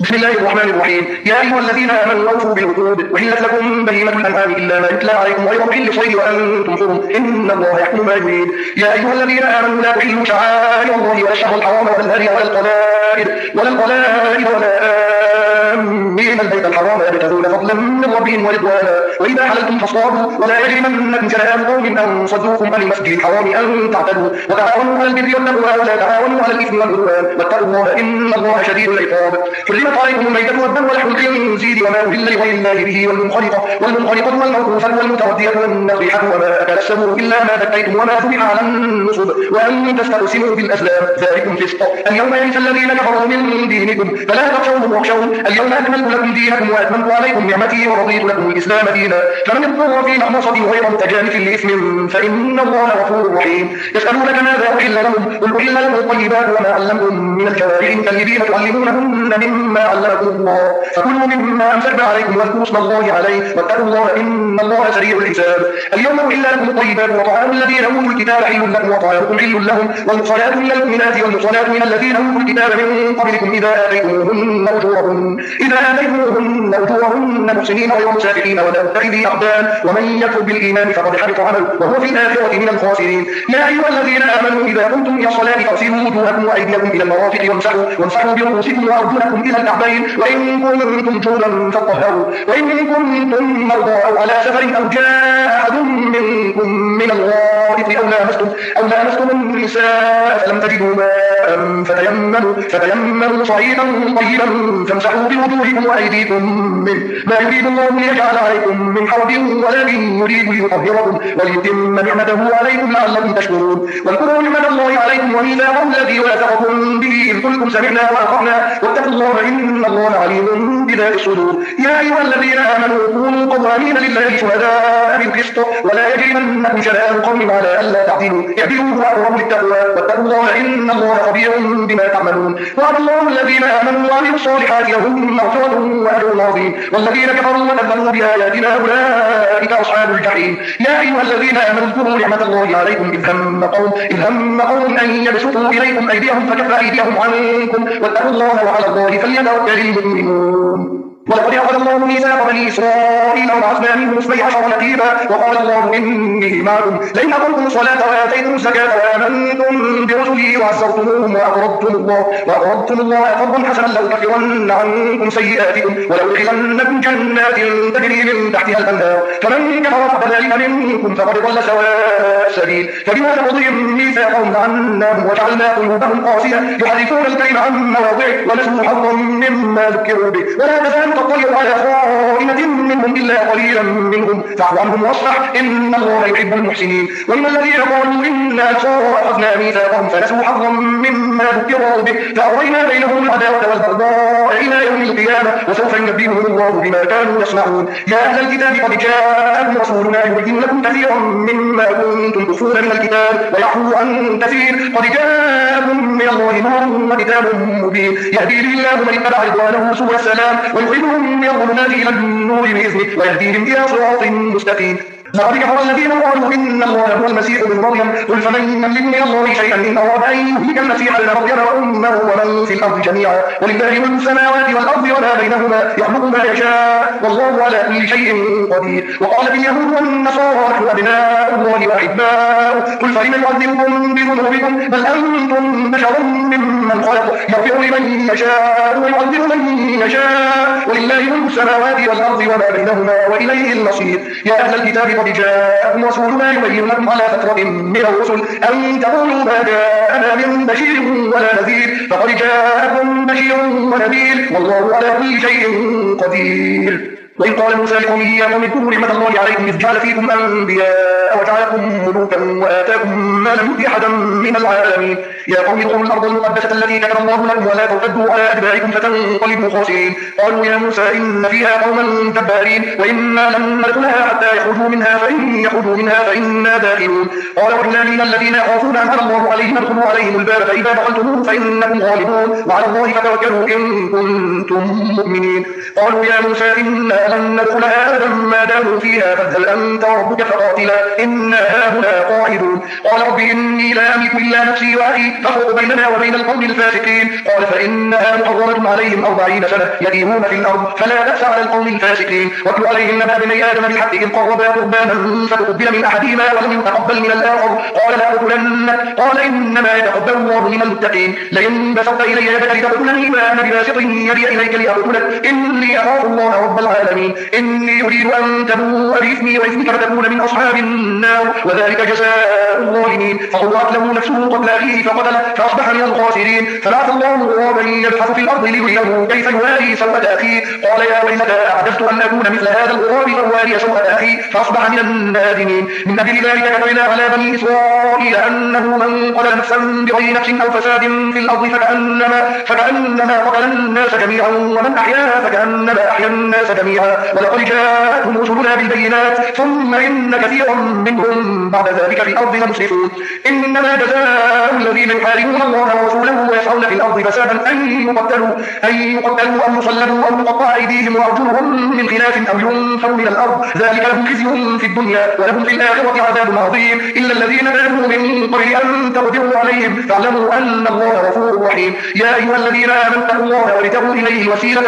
بسم الله الرحمن الرحيم. يا أيها الذين آمنوا أوفوا بالعقود، أحلت لكم بهيمة الأنعام إلا ما يتلى عليكم غير محل الصيد وأنتم حرم، إن الله يحكم ما يريد. يا أيها الذين آمنوا لا تحلوا شعائر الله ولا الشهر الحرام ولا الهدي ولا القلائد ولا آمين البيت الحرام يبتغون فضلا من ربهم ورضوانا، وإذا حللتم فاصطادوا ولا يجرمنكم شنآن قوم أن صدوكم عن المسجد الحرام أن تعتدوا، وتعاونوا على البر والتقوى ولا تعاونوا على الإثم والعدوان، واتقوا الله إن الله شديد العقاب. حرمت عليكم الميتة والدم ولحم الخنزير وما أهل لغير الله به والمنخنقة والموقوفة والمتردية والنطيحة وما أكل السبع إلا ما ذكيتم وما ذبح على النصب وأن تستقسموا بالأزلام، ذلكم فسق. اليوم يئس الذين كفروا من دينكم فلا تخشوهم واخشون، اليوم أكملت لكم دينكم وأتممت عليكم نعمتي ورضيت لكم الإسلام دينا، فمن اضطر في مخمصة غير متجانف لإثم فإن الله غفور رحيم. يسألونك ماذا أحل لهم، قل أحل لهم الطيبات وما علمتم من الجوارح مكلبين تعلمونهن مما علمكم الله، فكلوا مما أمسكنا عليكم واذكروا اسم الله عليه واتقوا الله إن الله سريع الحساب. اليوم أحل لكم الطيبات وطعام الذين أوتوا الكتاب حل لكم وطعامكم حل لهم، والمحصنات من المؤمنات والمحصنات من الذين أوتوا الكتاب من قبلكم إذا آتيتموهن أجورهن محسنين غير مسافحين ولا متخذي أخدان، ومن يكفر بالإيمان فقد حبط عمله وهو في الآخرة من الخاسرين. يا أيها الذين آمنوا إذا قمتم إلى الصلاة فاغسلوا وجوهكم وأيديكم إلى المرافق وامسحوا برؤوسكم وأرجلكم إلى الكعبين، وإن كنتم جنبا فاطهروا، وإن كنتم مرضى أو على سفر أو جاء أحد منكم من الغائط أو لامستم النساء فلم تجدوا ماء فتيمموا صعيدا طيبا فامسحوا بوجوهكم وأيديكم منه، ما يريد الله ليجعل عليكم من حرج ولكن يريد ليطهركم وليتم نعمته عليكم لعلكم تشكرون. واذكروا نعمة الله عليكم وميثاقه الذي واثقكم به إذ قلتم سمعنا وأطعنا واتقوا الله إن الله عليم بذات الصدور. يا أيها الذين آمنوا كونوا قوامين لله شهداء بالقسط ولا يجرمنكم شنآن قوم على ألا تعدلوا، اعدلوا هو أقرب للتقوى واتقوا الله إن الله خبير بما تعملون. وعد الله الذين آمنوا وعملوا الصالحات لهم مغفرة وأجر عظيم، والذين كفروا وكذبوا بآياتنا أولئك أصحاب الجحيم. يا أيها الذين آمنوا اذكروا نعمة الله عليكم إذ هم قوم أن يبسطوا إليكم أيديهم فكف أيديهم عنكم واتقوا الله وعلى الله فليتوكل المؤمنون. ولقد أخذ الله ميثاق بني إسرائيل وبعثنا منهم 12 نقيبا وقال الله إني معكم لئن أقمتم الصلاة وآتيتم الزكاة وآمنتم برسلي وعزرتموهم وأقرضتم الله قرضا حسنا لأكفرن عنكم سيئاتكم ولأدخلنكم جنات تجري من تحتها الأنهار، فمن كفر بعد ذلك منكم فقد ضل سواء السبيل. فبما نقضهم ميثاقهم لعناهم وجعلنا قلوبهم قاسية يحرفون الكلم عن مواضعه ونسوا حظا مما ذكروا به، ولا تزال تطلع على خائنة منهم إلا قليلا منهم فاعف عنهم واصفح إن الله يحب المحسنين. وإن الذين قالوا إنا نصارى أخذنا ميثاقهم فنسوا حظا مما ذكروا به فأغرينا بينهم العداوة والبغضاء إلى يوم القيامة وسوف ينبئهم الله بما كانوا يصنعون. يا أهل الكتاب قد جاءكم رسولنا يبين لكم كثيرا مما كنتم تخفون من الكتاب ويعفو عن كثير، قد جاءكم من الله نور وكتاب مبين يهدي به الله من اتبع رضوانه سبل السلام ويخرجهم من الظلمات إلى النور بإذنه ويهديهم إلى صراط مستقيم. لقد كفر الذين قالوا إن الله هو المسيح ابن مريم قل فمن يملك من الله شيئا إن أراد أن يهلك المسيح ابن مريم وأمه ومن في الأرض جميعا ولله ملك السماوات والأرض وما بينهما يخلق ما يشاء والله على كل شيء قدير. وقالت اليهود والنصارى نحن أبناء الله وأحباؤه قل فلم يعذبكم بذنوبكم بل أنتم بشر ممن خلق يغفر لمن يشاء ويعذب من يشاء ولله ملك السماوات والأرض وما بينهما وإليه المصير. يا أهل الكتاب قد جاءكم رسولنا يبين لكم على فترة من الرسل أن تقولوا ما جاءنا من بشير ولا نذير فقد جاءكم بشير ونذير والله على كل شيء قدير. وإن قال موسى لقومه يا قوم اذكروا نعمة الله عليكم إذ جعل فيكم أنبياء وجعلكم ملوكا وآتاكم ما لم يؤت أحدا من العالمين. يا قوم ادخلوا الأرض المقدسة التي كتب الله لكم ولا ترتدوا على أدباركم فتنقلبوا خاسرين. قالوا يا موسى إن فيها قوما جبارين وإنا لن ندخلها حتى يخرجوا منها فإن يخرجوا منها فإنا داخلون. قال وإنا من الذين يخافون أنعم الله عليهم ادخلوا عليهم الباب فإذا دخلتموه فإنكم غالبون وعلى الله فتوكلوا إن كنتم مؤمنين. قالوا يا موسى إنا إنا لن ندخلها أبدا ما داموا فيها فاذهب أنت وربك فقاتلا إنا هاهنا قاعدون قال رب إني لا أملك إلا نفسي وأخي فافرق بيننا وبين القوم الفاسقين قال فإنها محرمة عليهم 40 سنة يتيهون في الأرض فلا بأس على القوم الفاسقين واتل عليهم نبأ بني آدم بالحق إذ قربا قربانا فتقبل من أحدهما ولم يتقبل من الآخر قال لأقتلنك قال إنما يتقبل الله من المتقين لئن بسطت إلي يدك لتقتلني ما أنا بباسط يدي إليك لأقتلك إني أخاف الله رب العالمين إني أريد أن تبوء بإثمي وإثمك فتكون من أصحاب النار وذلك جزاء الظالمين فطوعت له نفسه قتل أخيه فقتله فأصبح من الخاسرين فبعث الله غرابا يبحث في الأرض ليريه كيف يواري سوءة أخيه قال يا ويلتى أعجزت أن أكون مثل هذا الغراب فأواري سوءة أخي فأصبح من النادمين من أجل ذلك كتبنا على بني إسرائيل أنه من قتل نفسا بغير نفس أو فساد في الأرض فكأنما قتل الناس جميعا ومن أحياها فكأنما أحيا الناس جميعا ولقد جاءتهم رسلنا بالبينات ثم إن كثيرا منهم بعد ذلك في الأرض لمسرفون إنما جزاء الذين يحاربون الله ورسوله ويسعون في الأرض فسادا أن يقتلوا أو يصلبوا أو يقطع أيديهم وأرجلهم من خلاف أو ينفوا من الأرض ذلك لهم خزي في الدنيا ولهم في الآخرة عذاب عظيم إلا الذين تابوا من قبل أن تقدروا عليهم فاعلموا أن الله غفور رحيم يا أيها الذين آمنوا اتقوا الله وابتغوا إليه الوسيلة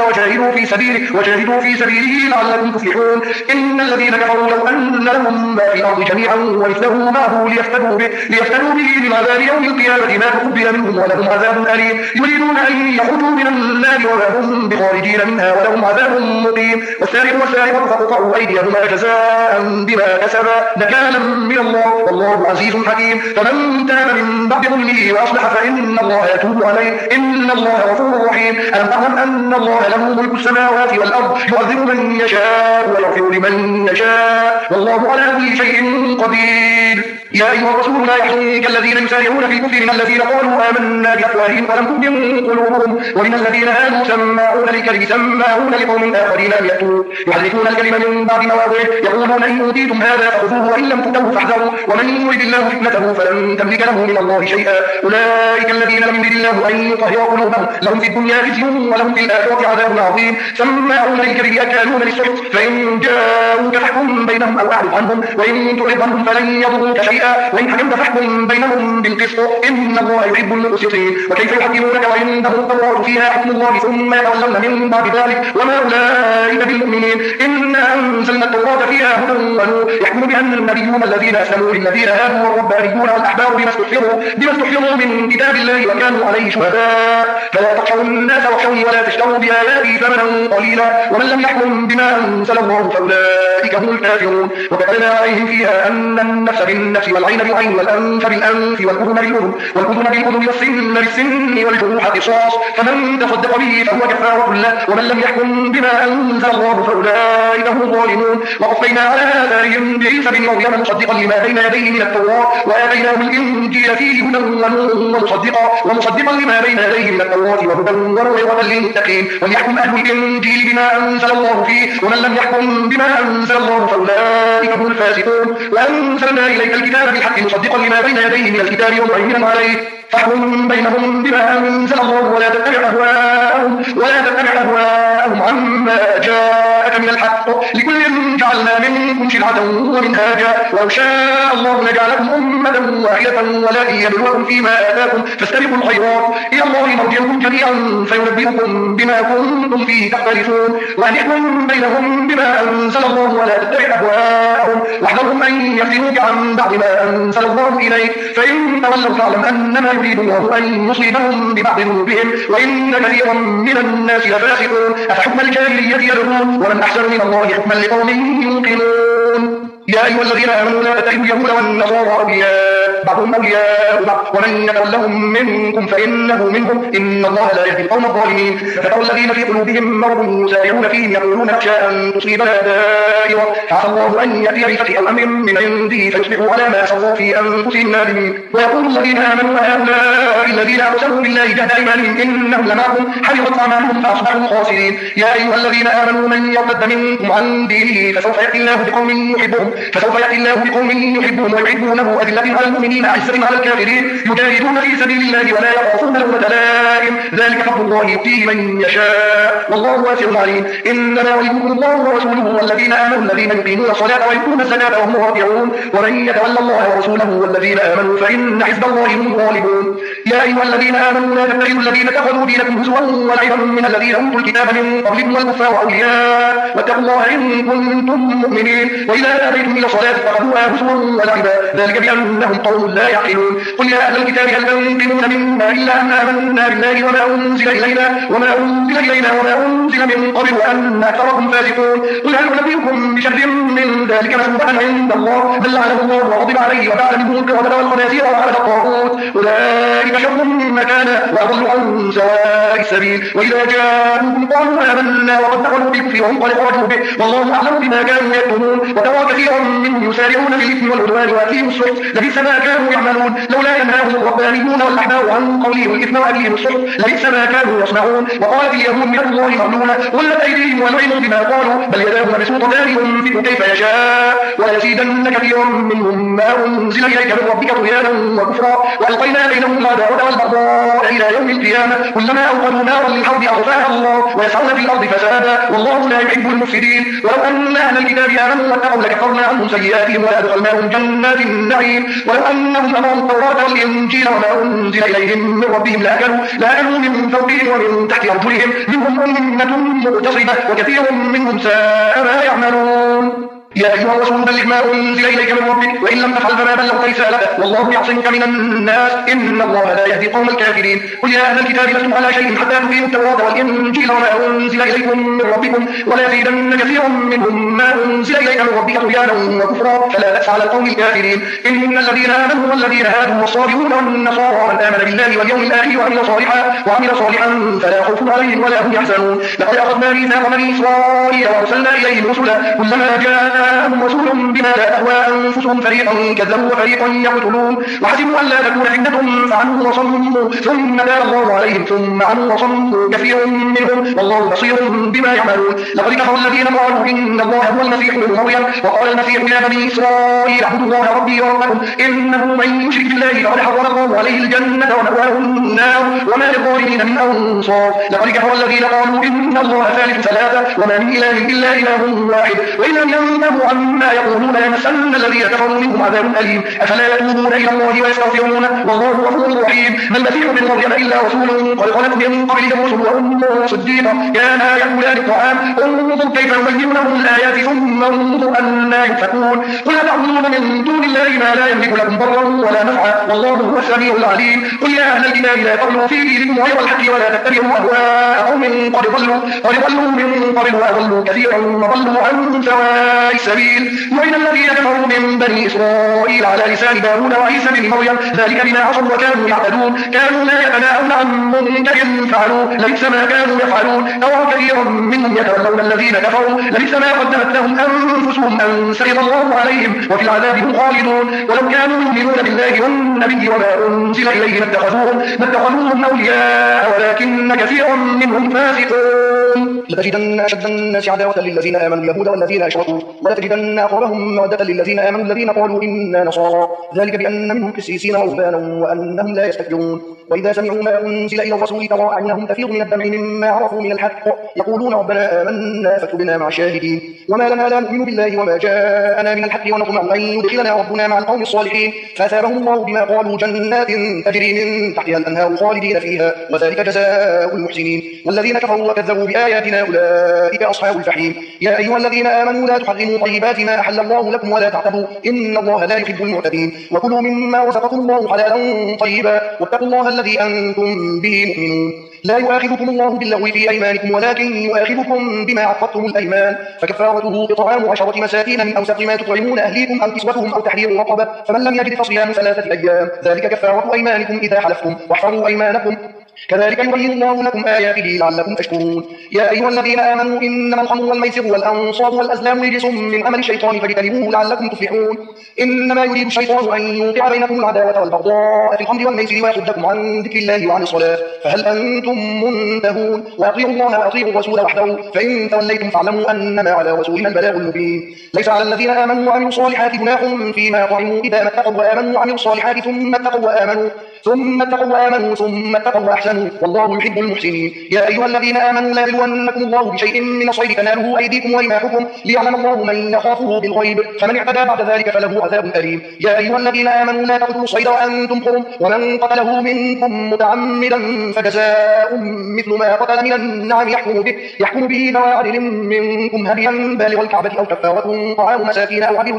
وجاهدوا في سبيله لعلكم تفلحون إن الذين كفروا لو أن لهم ما في الأرض جميعا ومثله معه ليفتدوا به من عذاب يوم القيامة ما تقبل منهم ولهم عذاب أليم يريدون أن يخرجوا من النار وما هم بخارجين منها ولهم عذاب مقيم والسارق والسارقة فاقطعوا أيديهما جزاء بما كسبا نكالا من الله والله عزيز حكيم فمن تاب من بعد ظلمه وأصلح فإن الله يتوب عليه إن الله غفور رحيم ألم تعلم أن الله له ملك السماوات والأرض يعذب من يشاء ويغفر لمن يشاء والله على كل شيء قدير يا أيها الرسول لا يحزنك الذين يسارعون في الكفر من الذين قالوا آمنا بأفواههم ولم تؤمن قلوبهم ومن الذين هادوا سماعون للكذب سماعون لقوم آخرين لم يأتوا يحرفون الكلم من بعد مواضعه يقولون إن أوتيتم هذا فخذوه وإن لم تؤتوه فاحذروا ومن يرد الله فتنته فلن تملك له من الله شيئا أولئك الذين لم يرد الله أن يطهر قلوبهم لهم في الدنيا خزي ولهم في الآخرة عذاب عظيم سماعون للكذب أكالون للسحت فإن جاءوك فاحكم بينهم أو أعرض عنهم وإن تعرض عنهم فلن يضروك شيئا وإن حكمت فاحكم بينهم بالقسط إن الله يحب المقسطين وكيف يحكمونك وعندهم التوراة فيها حكم الله ثم يتولون من بعد ذلك وما أولئك بالمؤمنين إنا أنزلنا التوراة فيها هدى ونور يحكم بها النبيون الذين أسلموا للذين هادوا والربانيون والأحبار بما استحفظوا من كتاب الله وكانوا عليه شهداء فلا تخشوا الناس واخشوني ولا تشتروا بآياتي ثمنا قليلا ومن لم يحكم بما أنزل الله فأولئك هم الكافرون وكتبنا عليهم فيها أن النفس بالنفس والعين بالعين والأنف بالأنف والأذن بالأذن والسن بالسن والجروح قصاص فمن تصدق به فهو كفارة له ومن لم يحكم بما أنزل الله فأولئك هم الظالمون وقفينا على آثارهم بعيسى بن مريم مصدقا لما بين يديه من التوراة وآتيناه الإنجيل فيه هدى ونور ومصدقا لما بين يديه من التوراة وهدى وموعظة للمتقين وليحكم أهل الإنجيل بما أنزل الله فيه ومن لم يحكم بما أنزل الله فأولئك هم الفاسقون وأنزلنا إليك الكتاب بالحق مصدقا لما بين يديه من الكتاب ومهيمنا عليه فاحكم بينهم بما أنزل الله ولا تتبع أهواءهم عما جاءك من الحق لكل جعلنا منكم شرعة ومنهاجا ولو شاء الله لجعلكم أمة واحدة ولكن يبلوكم فيما آتاكم فاستبقوا الخيرات إلى الله مرجعكم جميعا فينبئكم بما كنتم فيه تختلفون وأن يحكم بينهم بما أنزل الله ولا تتبع أهواءهم واحذرهم أن يفتنوك عن بعد ما أنزل الله إليك فإن تولوا فاعلم أنما يريد الله أن يصيبهم ببعض ذنوبهم وإن كثيرا من الناس لفاسقون أفحكم الجاهلية يبغون ومن أحسن من الله حكما لقوم يوقنون يا أيها الذين آمنوا لا تتخذوا اليهود والنصارى أولياء بعضهم أولياء بعض ومن يتولهم منكم فإنه منهم إن الله لا يهدي القوم الظالمين فترى الذين في قلوبهم مرض يسارعون فيهم يقولون نخشى أن تصيبنا دائرة فعسى الله أن يأتي بفتح أو أمر من عنده فيصبحوا على ما أسروا في أنفسهم نادمين ويقول الذين آمنوا هؤلاء الذين أقسموا بالله جهد أيمانهم إنهم لمعكم حبطت أعمالهم فأصبحوا خاسرين يا أيها الذين آمنوا من يرتد منكم عن دينه فسوف يأتي الله بقوم يحبهم فسوف يأتي الله بقوم يحبهم ويحبونه أذلة على المؤمنين أعزة على الكافرين يجاهدون في سبيل الله ولا يخافون لومة لائم ذلك فضل الله يؤتيه من يشاء والله واسع عليم إنما وليكم الله ورسوله والذين آمنوا الذين يقيمون الصلاة ويؤتون الزكاة وهم راكعون ومن يتولى الله ورسوله والذين آمنوا فإن حزب الله هم الغالبون يا أيها الذين آمنوا لا تتخذوا الذين اتخذوا دينكم هزوا ولعبا من الذين أوتوا الكتاب من قبلكم والكفار أولياء واتقوا الله إن كنتم مؤمنين وإذا ناديتم إلى الصلاة فاتخذوها هزوا ولعبا ذلك بأنهم قوم لا يعقلون قل يا أهل الكتاب هل تنقمون منا إلا أن آمنا بالله وما أنزل إلينا وما أنزل من قبل وأن أكثركم فاسقون قل هل أنبئكم بشر من ذلك مثوبة عند الله بل لعنه الله وغضب عليه وجعل منهم القردة والخنازير وعبد الطاغوت أولئك شر مكانا وأضل عن سواء السبيل وإذا جاءوكم قالوا آمنا وقد دخلوا بالكفر وهم قد خرجوا به والله أعلم بما كانوا يكتمون وترى كثيرا منهم يسارعون في الإثم والعدوان وأكلهم السحت لبئس ما كانوا يعملون لولا ينهاهم الربانيون والأحبار عن قولهم الإثم وأكلهم السحت لبئس ما كانوا يصنعون وقالت اليهود يد الله مغلولة غلت أيديهم ولعنوا بما قالوا بل يداه مبسوطتان ينفق كيف يشاء وليزيدن كثيرا منهم ما أنزل إليك من ربك طغيانا وكفرا وألقينا بينهم العداوة والبغضاء إلى يوم القيامة كلما أوقدوا نارا للحرب أطفاها الله ويسعون في الأرض فسادا والله لا يحب المفسدين ولو أن أهل الكتاب آمنوا واتقوا لكفرنا عنهم سيئاتهم ولأدخلناهم جنات النعيم ولو أنهم أقاموا التوراة والإنجيل وما أنزل إليهم من ربهم لأكلوا من فوقهم ومن تحت أرجلهم منهم أمة مقتصدة وكثير منهم ساء ما يعملون يا أيها الرسول بلغ ما أنزل إليك من ربك وإن لم تفعل فما بلغت رسالته والله يعصمك من الناس إن الله لا يهدي القوم الكافرين قل يا أهل الكتاب لستم على شيء حتى تقيموا التوراة والإنجيل وما أنزل إليكم من ربكم ولا يزيدن كثيرا منهم ما أنزل إليك من ربك طغيانا وكفرا فلا بأس على القوم الكافرين إن الذين آمنوا والذين هادوا والصابئون والنصارى من آمن بالله واليوم الآخر وعمل صالحا فلا خوف عليهم ولا هم يحزنون لقد أخذنا ميثاق بني إسرائيل وأرسلنا إليهم رسلا كلما جاءهم رسول بما لا تهوى أنفسهم فريقا كذبوا وفريقا يقتلون وحسبوا أن لا تكون فتنة فعموا وصموا ثم تاب الله عليهم ثم عموا وصموا كثير منهم والله بصير بما يعملون لقد كفر الذين قالوا إن الله هو المسيح ابن مريم وقال المسيح يا بني إسرائيل اعبدوا الله ربي وربكم إنه من يشرك بالله فقد حرم الله عليه الجنة ومأواه النار وما للظالمين من أنصار لقد كفر الذين قالوا إن الله ثالث ثلاثة وما من إله إلا إله واحد وإن لم ينتهوا عما يقولون ليمسن الذين كفروا منهم عذاب أليم أفلا يتوبون إلى الله ويستغفرونه والله غفور رحيم ما المسيح ابن مريم إلا رسول قد خلت من قبله الرسل وأمه صديقة كانا يأكلان الطعام انظر كيف نبين لهم الآيات ثم انظر أنا يؤفكون قل أتعبدون من دون الله ما لا يملك لكم ضرا ولا نفعا والله هو السميع العليم قل يا أهل الكتاب لا تغلوا في دينكم غير الحق ولا تتبعوا أهواء قوم قد ضلوا من قبل وأضلوا كثيرا وضلوا عن سواء السبيل وإن الذين كفروا من بني إسرائيل على لسان داود وعيسى بن مريم ذلك بما عصوا وكانوا يعتدون كانوا لا يتناهون عن منكر فعلوا لبئس ما كانوا يفعلون ترى كثيرا منهم يتولون الذين كفروا لبئس ما قدمت لهم أنفسهم أن سخط الله عليهم وفي العذاب هم خالدون ولو كانوا يؤمنون بالله والنبي وما أنزل إليه لاتخذوهم أولياء ولكن كثيرا منهم فاسقون لتجدن أشد الناس عداوة للذين آمنوا اليهود والذين أشركوا ولتجدن أقربهم مودة للذين آمنوا الذين قالوا إنا نصارى ذلك بأن منهم قسيسين ورهبانا وأنهم لا يستكبرون وإذا سمعوا ما أنزل إلى الرسول ترى أعينهم تفيض من الدمع مما عرفوا من الحق يقولون ربنا آمنا فاكتبنا مع الشاهدين وما لنا لا نؤمن بالله وما جاءنا من الحق ونطمع أن يدخلنا ربنا مع القوم الصالحين فأثابهم الله بما قالوا جنات تجري من تحتها الأنهار خالدين فيها وذلك جزاء المحسنين والذين كفروا وكذبوا بآياتنا أولئك أصحاب الجحيم يا أيها الذين آمنوا لا تحرموا طيبات ما أحل الله لكم ولا تعتدوا إن الله لا يحب المعتدين وكلوا مما رزقكم الله حلالا طيبا واتقوا الله الذي أنتم به مؤمنون لا يؤاخذكم الله باللغو في أيمانكم ولكن يؤاخذكم بما عقدتم الأيمان فكفارته إطعام 10 مساكين من أوسط ما تطعمون أهليكم أو كسوتهم أو تحرير رقبة فمن لم يجد فصيام 3 أيام ذلك كفارة أيمانكم إذا حلفتم واحفظوا أيمانكم كذلك يبين الله لكم آياته لعلكم تشكرون. يا أيها الذين آمنوا إنما الخمر والميسر والأنصاب والأزلام رجس من عمل الشيطان فاجتنبوه لعلكم تفلحون. إنما يريد الشيطان أن يوقع بينكم العداوة والبغضاء في الخمر والميسر ويصدكم عن ذكر الله وعن الصلاة فهل أنتم منتهون. وأطيعوا الله وأطيعوا الرسول وحده فإن توليتم فاعلموا أنما على رسولنا البلاغ المبين. ليس على الذين آمنوا وعملوا الصالحات جناح فيما طعموا إذا ما اتقوا وآمنوا وعملوا الصالحات ثم اتقوا وآمنوا ثم اتقوا وأحسنوا والله يحب المحسنين. يا أيها الذين آمنوا لا يبلونكم الله بشيء من الصيد تناله أيديكم ورماحكم ليعلم الله من يخافه بالغيب فمن اعتدى بعد ذلك فله عذاب أليم. يا أيها الذين آمنوا لا تقتلوا الصيد وأنتم حرم ومن قتله منكم متعمدا فجزاء مثل ما قتل من النعم يحكم به ذوى عدل منكم هديا بالغ الكعبة أو كفارة طعام مساكين أو عدل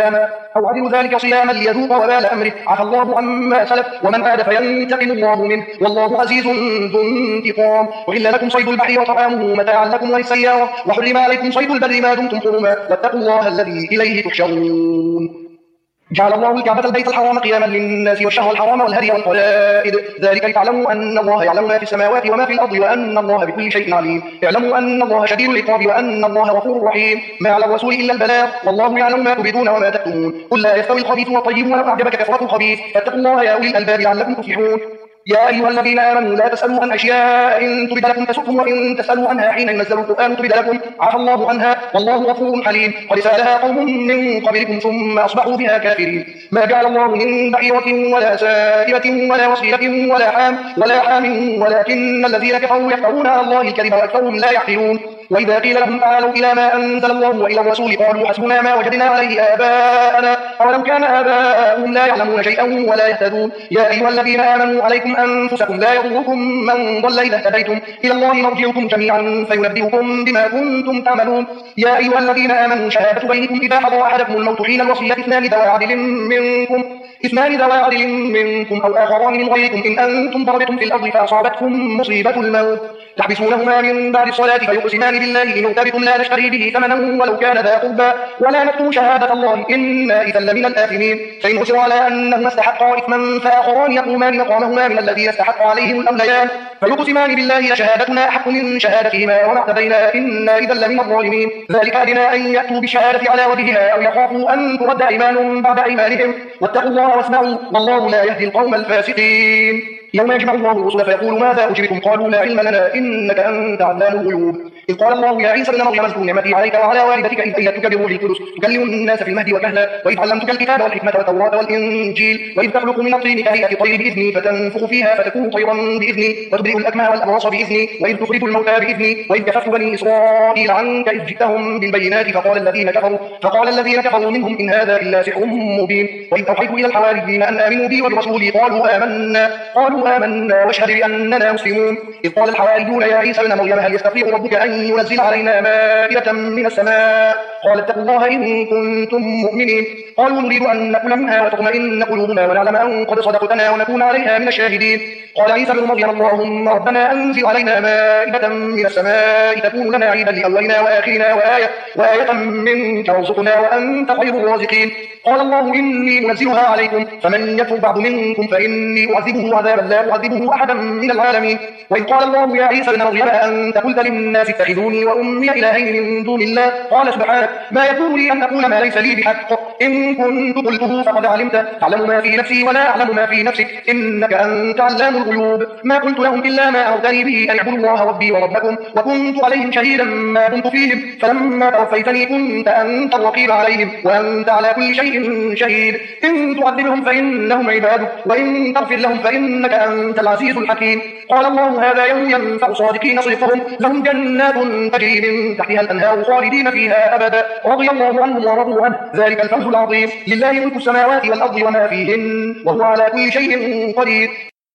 ذلك صياما ليذوق وبال أمره عفى الله عما سلف ومن عاد فينتقم الله منه والله عزيز ذو انتقام. وإن لكم صيد البحر وطعامه متاعا لكم وللسيارة وحرم عليكم صيد البر ما دمتم حرما واتقوا الله الذي إليه تحشرون. جعل الله الكعبة البيت الحرام قياما للناس والشهر الحرام والهدي والقلائد ذلك لتعلموا أن الله يعلم ما في السماوات وما في الأرض وأن الله بكل شيء عليم. اعلموا أن الله شديد العقاب وأن الله غفور رحيم. ما على الرسول إلا البلاغ والله يعلم ما تبدون وما تكتمون. قل لا يستوي الخبيث والطيب ولو أعجبك كثرة الخبيث فاتقوا الله يا أولي الألباب لعلكم تفلحون. يا أيها الذين آمنوا لا تسألوا عن أشياء إن تبد لكم تسؤكم وإن تسألوا عنها حين ينزل القرآن تبد لكم عفى الله عنها والله غفور حليم. قد سألها قوم من قبلكم ثم أصبحوا بها كافرين. ما جعل الله من بحيرة ولا سائبة ولا وصيلة ولا حام ولكن الذين كفروا يفترون على الله الكذب وأكثرهم لا يعقلون. وإذا قيل لهم تعالوا إلى ما أنزل الله وإلى الرسول قالوا حسبنا ما وجدنا عليه آباءنا أولو كان آباؤهم لا يعلمون شيئا ولا يهتدون. يا أيها الذين آمنوا عليكم أنفسكم لا يضركم من ضل إذا اهتديتم إلى الله مرجعكم جميعا فينبئكم بما كنتم تعملون. يا أيها الذين آمنوا شهادة بينكم إذا حضر أحدكم الموت حين الوصية اثنان ذوى عدل منكم أو آخران من غيركم إن أنتم ضربتم في الأرض فأصابتكم مصيبة الموت تحبسونهما من بعد الصلاة فيقسمان بالله إن ارتبتم لا نشتري به ثمنا ولو كان ذا قربى ولا نكتم شهادة الله إنا إذا لمن الآثمين. فإن عثر على أنهما استحقا إثما فآخران يقومان مقامهما من الذين استحق عليهم الأوليان فيقسمان بالله لشهادتنا أحق من شهادتهما وما اعتدينا إنا إذا لمن الظالمين. ذلك أدنى أن يأتوا بالشهادة على وجهها أو يخافوا أن ترد أيمان بعد أيمانهم واتقوا الله واسمعوا والله لا يهدي القوم الفاسقين. يوم يجمع الله الرسل فيقول ماذا أجبتم قالوا لا علم لنا إنك أنت علام الغيوب. إذ قال الله يا عيسى ابن مريم اذكر نعمتي عليك وعلى والدتك إذ أيدتك بروح القدس تكلم الناس في المهد وكهلا وإذ علمتك الكتاب والحكمة والتوراة والإنجيل وإذ تخلق من الطين كهيئة الطير بإذني فتنفخ فيها فتكون طيرا بإذني وتبرئ الأكمه والأبرص بإذني وإذ تخرج الموتى بإذني وإذ كففت بني إسرائيل عنك إذ جئتهم بالبينات فقال الذين كفروا منهم إن هذا إلا سحر مبين. وإذ أوحيت إلى الحواريين أن آمنوا بي وبرسولي قالوا آمنا واشهد بأننا مسلمون. إذ قال الحواريون يا عيسى ابن مريم هل يستطيع ربك أن ينزل علينا مائدة من السماء قال اتقوا الله إن كنتم مؤمنين. قالوا نريد أن نأكل منها وتطمئن قلوبنا ونعلم أن قد صدقتنا ونكون عليها من الشاهدين. قال عيسى ابن مريم اللهم ربنا أنزل علينا مائدة من السماء تكون لنا عيدا لأولنا وآخرنا وآية منك وارزقنا وأنت خير الرازقين. قال الله إني منزلها عليكم فمن يكفر بعد منكم فإني أعذبه عذابا لا أعذبه أحدا من العالمين. وإذ قال الله يا عيسى ابن مريم أنت قلت للناس اتخذوني وأمي إلهين من دون الله قال سبحانك ما يكون لي أن أقول ما ليس لي بحق إن كنت قلته فقد علمت تعلم ما في نفسي ولا أعلم ما في نفسك إنك أنت علام الغيوب. ما قلت لهم إلا ما أمرتني به أن اعبدوا الله ربي وربكم وكنت عليهم شهيدا ما دمت فيهم فلما توفيتني كنت أنت الرقيب عليهم وأنت على كل شيء شهيد. إن تعذبهم فإنهم عبادك وإن تغفر لهم فإنك أنت العزيز الحكيم. قال الله هذا يوم ينفع صادقين صدقهم لهم جنات تجري من تحتها الأنهار خالدين فيها أبدا رضي الله عنهم ورضوا عنه ذلك الفوز العظيم. لله ملك السماوات والأرض وما فيهن وهو على كل شيء قدير.